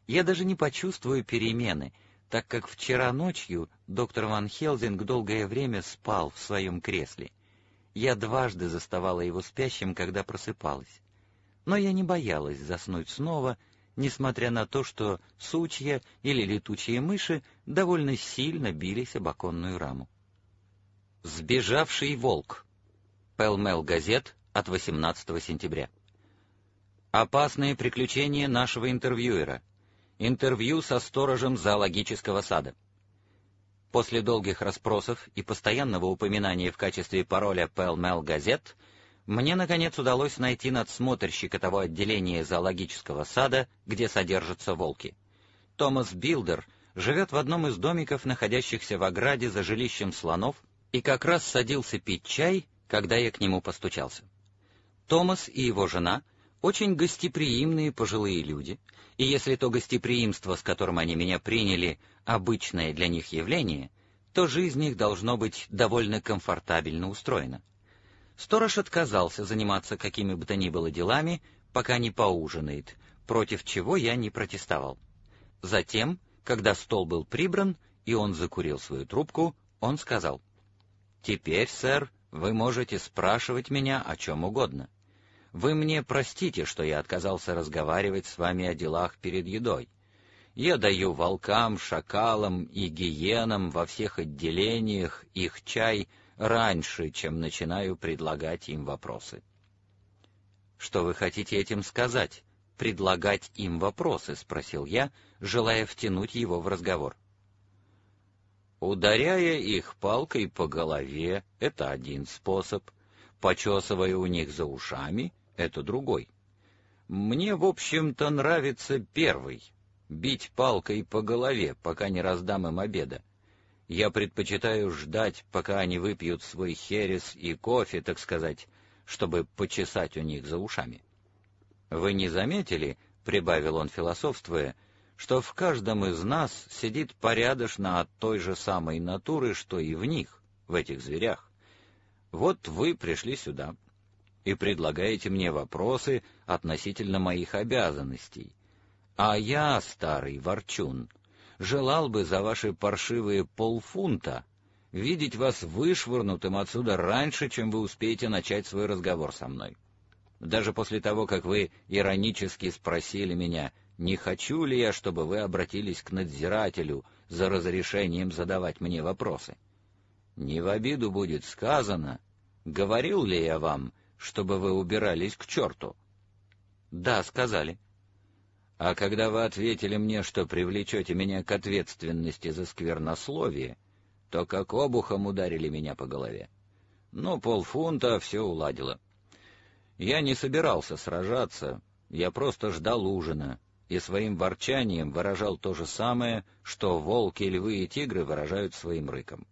Я даже не почувствую перемены, так как вчера ночью доктор Ван Хелзинг долгое время спал в своем кресле. Я дважды заставала его спящим, когда просыпалась. Но я не боялась заснуть снова, несмотря на то, что сучья или летучие мыши довольно сильно бились об оконную раму. Сбежавший волк. Пэл-Мэл газет от 18 сентября. Опасные приключения нашего интервьюера. Интервью со сторожем зоологического сада. После долгих расспросов и постоянного упоминания в качестве пароля Pall-Mall газет, мне, наконец, удалось найти надсмотрщика того отделения зоологического сада, где содержатся волки. Томас Билдер живет в одном из домиков, находящихся в ограде за жилищем слонов, и как раз садился пить чай, когда я к нему постучался. Томас и его жена очень гостеприимные пожилые люди, и если то гостеприимство, с которым они меня приняли, обычное для них явление, то жизнь их должно быть довольно комфортабельно устроена. Сторож отказался заниматься какими бы то ни было делами, пока не поужинает, против чего я не протестовал. Затем, когда стол был прибран, и он закурил свою трубку, он сказал: «Теперь, сэр, вы можете спрашивать меня о чем угодно. Вы мне простите, что я отказался разговаривать с вами о делах перед едой. Я даю волкам, шакалам и гиенам во всех отделениях их чай раньше, чем начинаю предлагать им вопросы». «Что вы хотите этим сказать? Предлагать им вопросы?» — спросил я, желая втянуть его в разговор. «Ударяя их палкой по голове — это один способ, почесывая у них за ушами — это другой. Мне, в общем-то, нравится первый — бить палкой по голове, пока не раздам им обеда. Я предпочитаю ждать, пока они выпьют свой херес и кофе, так сказать, чтобы почесать у них за ушами. Вы не заметили, — прибавил он, философствуя, — что в каждом из нас сидит порядочно от той же самой натуры, что и в них, в этих зверях. Вот вы пришли сюда и предлагаете мне вопросы относительно моих обязанностей. А я, старый ворчун, желал бы за ваши паршивые полфунта видеть вас вышвырнутым отсюда раньше, чем вы успеете начать свой разговор со мной. Даже после того, как вы иронически спросили меня, не хочу ли я, чтобы вы обратились к надзирателю за разрешением задавать мне вопросы. Не в обиду будет сказано, говорил ли я вам, чтобы вы убирались к черту? Да, сказали. А когда вы ответили мне, что привлечете меня к ответственности за сквернословие, то как обухом ударили меня по голове. Ну, полфунта все уладило. Я не собирался сражаться, я просто ждал ужина, и своим ворчанием выражал то же самое, что волки, львы и тигры выражают своим рыком.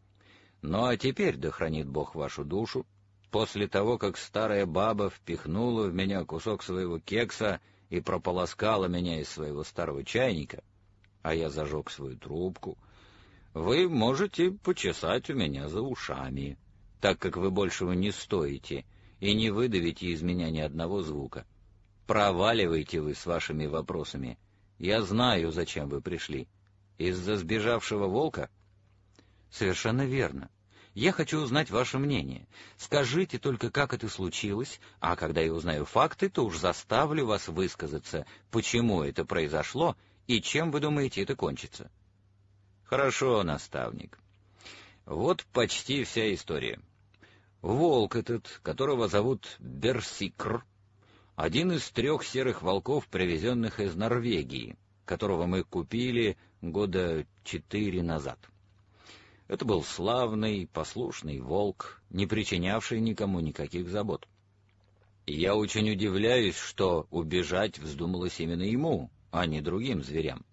Ну а теперь, да хранит Бог вашу душу, после того, как старая баба впихнула в меня кусок своего кекса и прополоскала меня из своего старого чайника, а я зажег свою трубку, вы можете почесать у меня за ушами, так как вы большего не стоите и не выдавите из меня ни одного звука. Проваливайте вы с вашими вопросами. Я знаю, зачем вы пришли. Из-за сбежавшего волка? Совершенно верно. Я хочу узнать ваше мнение. Скажите только, как это случилось, а когда я узнаю факты, то уж заставлю вас высказаться, почему это произошло и чем вы думаете это кончится. Хорошо, наставник. Вот почти вся история. Волк этот, которого зовут Берсикр, один из 3 серых волков, привезенных из Норвегии, которого мы купили года 4 назад. Это был славный, послушный волк, не причинявший никому никаких забот. И я очень удивляюсь, что убежать вздумалось именно ему, а не другим зверям.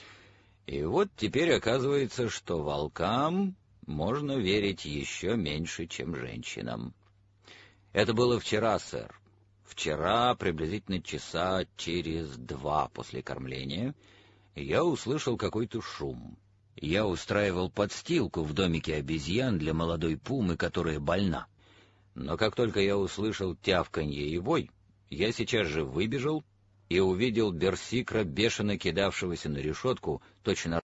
И вот теперь оказывается, что волкам можно верить еще меньше, чем женщинам. Это было вчера, сэр. Вчера, приблизительно часа через 2 после кормления, я услышал какой-то шум. Я устраивал подстилку в домике обезьян для молодой пумы, которая больна. Но как только я услышал тявканье и вой, я сейчас же выбежал и увидел Берсикра, бешено кидавшегося на решетку, точно